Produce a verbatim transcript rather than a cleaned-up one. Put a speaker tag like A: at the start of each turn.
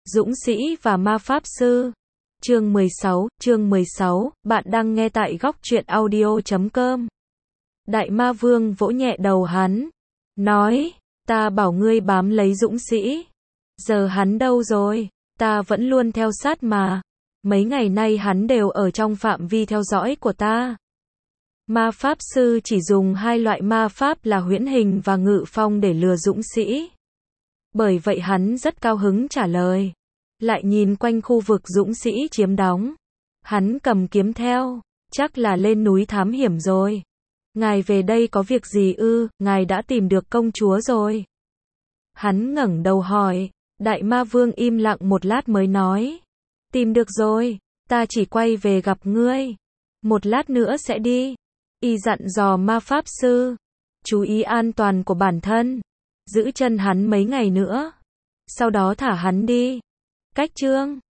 A: Dũng sĩ và ma pháp sư. Chương mười sáu, chương mười sáu, bạn đang nghe tại góc truyện audio chấm com. Đại ma vương vỗ nhẹ đầu hắn, nói, ta bảo ngươi bám lấy dũng sĩ. Giờ hắn đâu rồi? Ta vẫn luôn theo sát mà. Mấy ngày nay hắn đều ở trong phạm vi theo dõi của ta. Ma pháp sư chỉ dùng hai loại ma pháp là huyễn hình và ngự phong để lừa dũng sĩ. Bởi vậy hắn rất cao hứng trả lời. Lại nhìn quanh khu vực dũng sĩ chiếm đóng. Hắn cầm kiếm theo, chắc là lên núi thám hiểm rồi. Ngài về đây có việc gì ư? Ngài đã tìm được công chúa rồi. Hắn ngẩng đầu hỏi. Đại ma vương im lặng một lát mới nói. Tìm được rồi, ta chỉ quay về gặp ngươi. Một lát nữa sẽ đi. Y dặn dò ma pháp sư. Chú ý an toàn của bản thân. Giữ chân hắn mấy ngày nữa. Sau đó thả hắn đi. Cách chương